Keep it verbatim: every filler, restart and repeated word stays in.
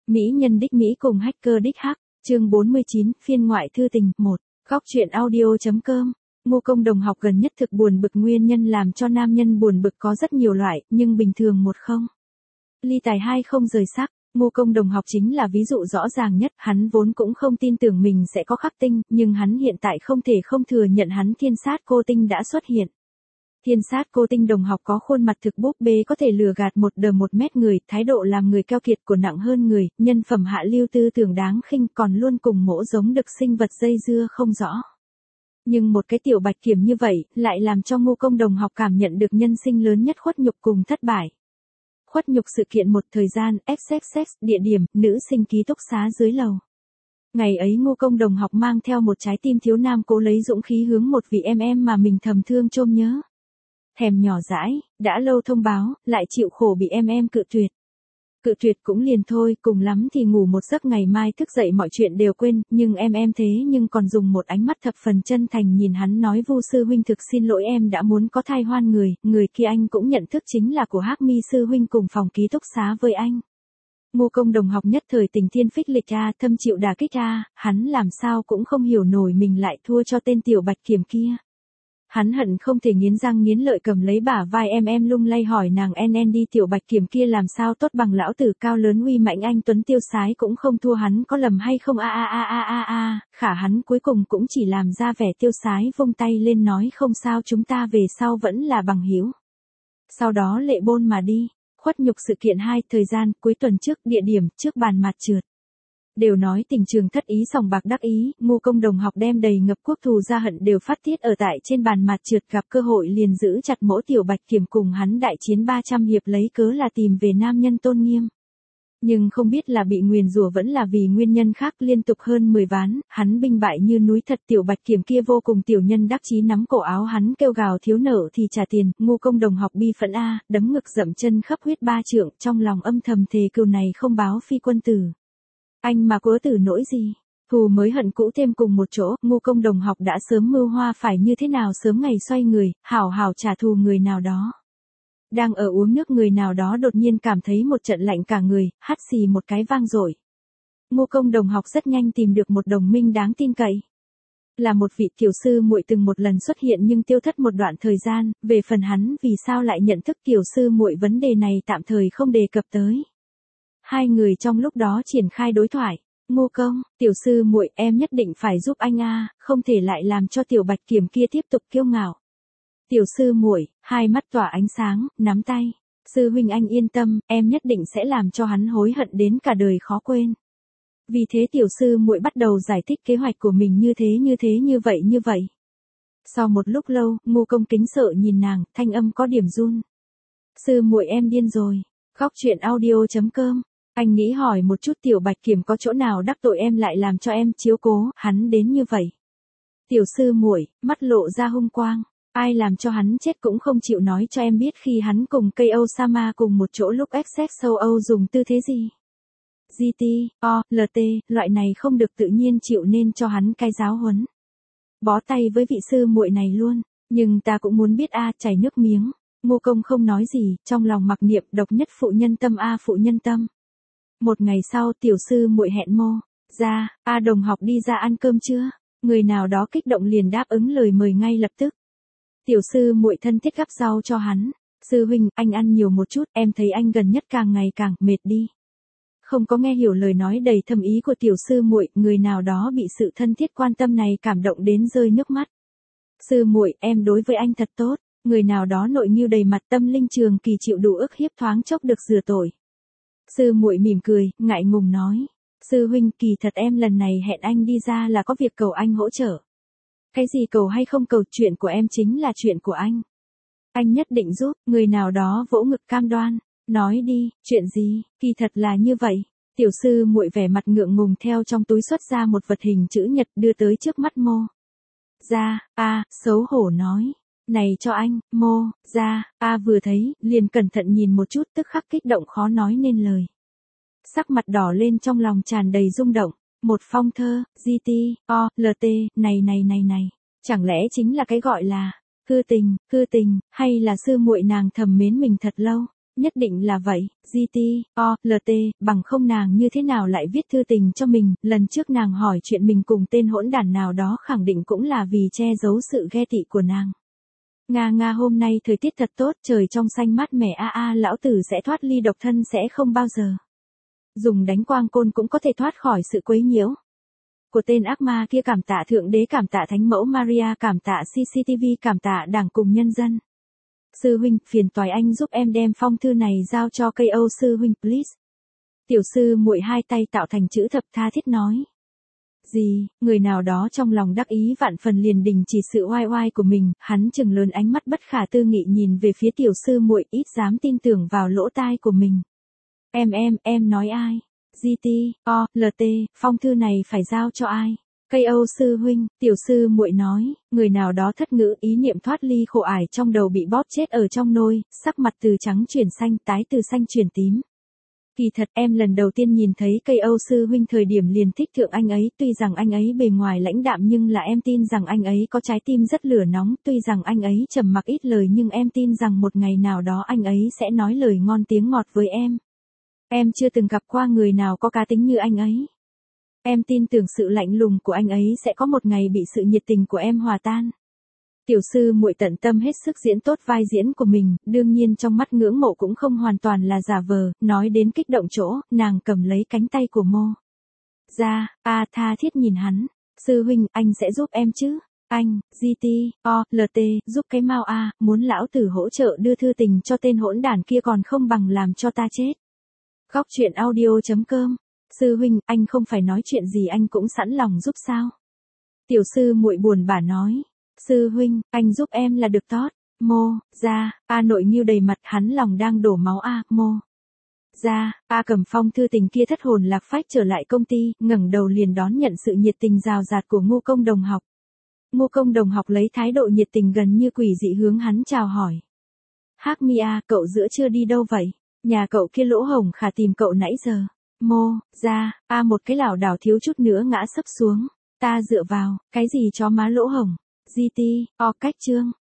Mỹ nhân đích Mỹ cùng hacker đích Hắc, chương bốn mươi chín, phiên ngoại thư tình, một. Góc truyện audio.com. Ngô Công đồng học gần nhất thực buồn bực, nguyên nhân làm cho nam nhân buồn bực có rất nhiều loại, nhưng bình thường một không. Ly tài hai không rời sắc, Ngô Công đồng học chính là ví dụ rõ ràng nhất, hắn vốn cũng không tin tưởng mình sẽ có khắc tinh, nhưng hắn hiện tại không thể không thừa nhận hắn thiên sát cô tinh đã xuất hiện. Thiên sát cô tinh đồng học có khuôn mặt thực búp bê, có thể lừa gạt một đờ một mét người, thái độ làm người keo kiệt của nặng hơn người, nhân phẩm hạ lưu, tư tưởng đáng khinh, còn luôn cùng mỗ giống đực sinh vật dây dưa không rõ. Nhưng một cái tiểu bạch kiểm như vậy, lại làm cho Ngô Công đồng học cảm nhận được nhân sinh lớn nhất khuất nhục cùng thất bại. Khuất nhục sự kiện một thời gian, ép xê ích, địa điểm, nữ sinh ký túc xá dưới lầu. Ngày ấy Ngô Công đồng học mang theo một trái tim thiếu nam cố lấy dũng khí hướng một vị em em mà mình thầm thương chôm nhớ. Thèm nhỏ dãi, đã lâu thông báo, lại chịu khổ bị em em cự tuyệt. Cự tuyệt cũng liền thôi, cùng lắm thì ngủ một giấc ngày mai thức dậy mọi chuyện đều quên, nhưng em em thế nhưng còn dùng một ánh mắt thập phần chân thành nhìn hắn nói: Vu sư huynh thực xin lỗi, em đã muốn có thai hoan người, người kia anh cũng nhận thức chính là của Hắc Mi sư huynh cùng phòng ký túc xá với anh. Ngô Công đồng học nhất thời tình thiên phích lịch a, thâm chịu đả kích a, hắn làm sao cũng không hiểu nổi mình lại thua cho tên tiểu bạch kiểm kia. Hắn hận không thể nghiến răng nghiến lợi cầm lấy bả vai em em lung lay hỏi nàng: en en đi, tiểu bạch kiểm kia làm sao tốt bằng lão tử cao lớn uy mạnh anh tuấn tiêu sái cũng không thua hắn, có lầm hay không a a a a a a. Khả hắn cuối cùng cũng chỉ làm ra vẻ tiêu sái, vung tay lên nói: không sao, chúng ta về sau vẫn là bằng hữu. Sau đó lệ bôn mà đi. Khuất nhục sự kiện hai, thời gian, cuối tuần trước, địa điểm, trước bàn mặt trượt. Đều nói tình trường thất ý sòng bạc đắc ý, Ngô Công đồng học đem đầy ngập quốc thù ra hận đều phát tiết ở tại trên bàn mặt trượt, gặp cơ hội liền giữ chặt mỗ tiểu bạch kiểm cùng hắn đại chiến ba trăm hiệp, lấy cớ là tìm về nam nhân tôn nghiêm. Nhưng không biết là bị nguyền rủa vẫn là vì nguyên nhân khác, liên tục hơn mười ván, hắn binh bại như núi thật. Tiểu bạch kiểm kia vô cùng tiểu nhân đắc chí nắm cổ áo hắn kêu gào: thiếu nợ thì trả tiền. Ngô Công đồng học bi phẫn a, đấm ngực dậm chân khắp huyết ba trượng, trong lòng âm thầm thề cừu này không báo phi quân tử. Anh mà cố tử nỗi gì? Thù mới hận cũ thêm cùng một chỗ, Ngô Công đồng học đã sớm mưu hoa phải như thế nào sớm ngày xoay người, hảo hảo trả thù người nào đó. Đang ở uống nước, người nào đó đột nhiên cảm thấy một trận lạnh cả người, hắt xì một cái vang dội. Ngô Công đồng học rất nhanh tìm được một đồng minh đáng tin cậy. Là một vị tiểu sư muội từng một lần xuất hiện nhưng tiêu thất một đoạn thời gian, về phần hắn vì sao lại nhận thức tiểu sư muội vấn đề này tạm thời không đề cập tới. Hai người trong lúc đó triển khai đối thoại. Ngô Công, tiểu sư muội, em nhất định phải giúp anh a, không thể lại làm cho tiểu bạch kiểm kia tiếp tục kiêu ngạo. Tiểu sư muội, hai mắt tỏa ánh sáng, nắm tay. Sư huynh anh yên tâm, em nhất định sẽ làm cho hắn hối hận đến cả đời khó quên. Vì thế tiểu sư muội bắt đầu giải thích kế hoạch của mình như thế như thế như vậy như vậy. Sau một lúc lâu, Ngô Công kính sợ nhìn nàng, thanh âm có điểm run. Sư muội em điên rồi. Góc truyện audio.com. Anh nghĩ hỏi một chút tiểu bạch kiểm có chỗ nào đắc tội em lại làm cho em chiếu cố hắn đến như vậy. Tiểu sư muội, mắt lộ ra hung quang. Ai làm cho hắn chết cũng không chịu nói cho em biết khi hắn cùng cây Osama cùng một chỗ lúc ép xê ích châu Âu dùng tư thế gì. giê tê, o, lờ tê, loại này không được tự nhiên chịu nên cho hắn cái giáo huấn. Bó tay với vị sư muội này luôn, nhưng ta cũng muốn biết a, chảy nước miếng. Ngô Công không nói gì, trong lòng mặc niệm độc nhất phụ nhân tâm a phụ nhân tâm. Một ngày sau, tiểu sư muội hẹn Mô ra, a đồng học đi ra ăn cơm chưa? Người nào đó kích động liền đáp ứng lời mời ngay lập tức. Tiểu sư muội thân thiết gắp rau cho hắn. Sư huynh, anh ăn nhiều một chút, em thấy anh gần nhất càng ngày càng mệt đi. Không có nghe hiểu lời nói đầy thâm ý của tiểu sư muội, người nào đó bị sự thân thiết quan tâm này cảm động đến rơi nước mắt. Sư muội, em đối với anh thật tốt. Người nào đó nội nghiêu đầy mặt, tâm linh trường kỳ chịu đủ ức hiếp thoáng chốc được rửa tội. Sư muội mỉm cười, ngại ngùng nói: sư huynh, kỳ thật em lần này hẹn anh đi ra là có việc cầu anh hỗ trợ. Cái gì cầu hay không cầu, chuyện của em chính là chuyện của anh. Anh nhất định giúp. Người nào đó vỗ ngực cam đoan. Nói đi, chuyện gì? Kỳ thật là như vậy. Tiểu sư muội vẻ mặt ngượng ngùng theo trong túi xuất ra một vật hình chữ nhật đưa tới trước mắt Mô ra, a, xấu hổ nói: này cho anh. Mô ra, a vừa thấy, liền cẩn thận nhìn một chút, tức khắc kích động khó nói nên lời. Sắc mặt đỏ lên, trong lòng tràn đầy rung động. Một phong thơ, giê tê, o, lờ tê, này này này này. Chẳng lẽ chính là cái gọi là hư tình, hư tình, hay là sư muội nàng thầm mến mình thật lâu, Nhất định là vậy, giê tê, o, lờ tê, bằng không nàng như thế nào lại viết thư tình cho mình, lần trước nàng hỏi chuyện mình cùng tên hỗn đản nào đó khẳng định cũng là vì che giấu sự ghe tị của nàng. Nga nga hôm nay thời tiết thật tốt, trời trong xanh mát mẻ a a lão tử sẽ thoát ly độc thân sẽ không bao giờ. Dùng đánh quang côn cũng có thể thoát khỏi sự quấy nhiễu của tên ác ma kia, cảm tạ Thượng Đế, cảm tạ Thánh Mẫu Maria, cảm tạ xê xê tê vê, cảm tạ Đảng cùng nhân dân. Sư huynh, phiền toái anh giúp em đem phong thư này giao cho ca o sư huynh please. Tiểu sư muội hai tay tạo thành chữ thập tha thiết nói. Gì, người nào đó trong lòng đắc ý vạn phần liền đình chỉ sự oai oai của mình, hắn trừng lớn ánh mắt bất khả tư nghị nhìn về phía tiểu sư muội, ít dám tin tưởng vào lỗ tai của mình. Em em, em nói ai? giê tê, o, lờ tê, phong thư này phải giao cho ai? ca o sư huynh, tiểu sư muội nói, người nào đó thất ngữ, ý niệm thoát ly khổ ải trong đầu bị bóp chết ở trong nôi, sắc mặt từ trắng chuyển xanh, tái từ xanh chuyển tím. Kỳ thật em lần đầu tiên nhìn thấy ca o sư huynh thời điểm liền thích thượng anh ấy, tuy rằng anh ấy bề ngoài lãnh đạm nhưng là em tin rằng anh ấy có trái tim rất lửa nóng, tuy rằng anh ấy trầm mặc ít lời nhưng em tin rằng một ngày nào đó anh ấy sẽ nói lời ngon tiếng ngọt với em. Em chưa từng gặp qua người nào có cá tính như anh ấy. Em tin tưởng sự lạnh lùng của anh ấy sẽ có một ngày bị sự nhiệt tình của em hòa tan. Tiểu sư muội tận tâm hết sức diễn tốt vai diễn của mình, đương nhiên trong mắt ngưỡng mộ cũng không hoàn toàn là giả vờ, nói đến kích động chỗ, nàng cầm lấy cánh tay của Mô ra, a tha thiết nhìn hắn, sư huynh, anh sẽ giúp em chứ? Anh, giê tê, o, lờ tê, giúp cái mau a, muốn lão tử hỗ trợ đưa thư tình cho tên hỗn đản kia còn không bằng làm cho ta chết. Góc truyện audio chấm com. Sư huynh, anh không phải nói chuyện gì anh cũng sẵn lòng giúp sao? Tiểu sư muội buồn bã nói. Sư huynh, anh giúp em là được tốt. Mô, ra, a nội nghiêu đầy mặt, hắn lòng đang đổ máu a, mô. Ra, a cầm phong thư tình kia thất hồn lạc phách trở lại công ty, ngẩng đầu liền đón nhận sự nhiệt tình rào rạt của Ngô Công đồng học. Ngô Công đồng học lấy thái độ nhiệt tình gần như quỷ dị hướng hắn chào hỏi. Hắc Mi a, cậu giữa trưa đi đâu vậy? Nhà cậu kia Lỗ Hồng Khả tìm cậu nãy giờ. Mô, ra, a một cái lảo đảo thiếu chút nữa ngã sấp xuống. Ta dựa vào, cái gì chó má Lỗ Hồng? giê tê, o cách chương.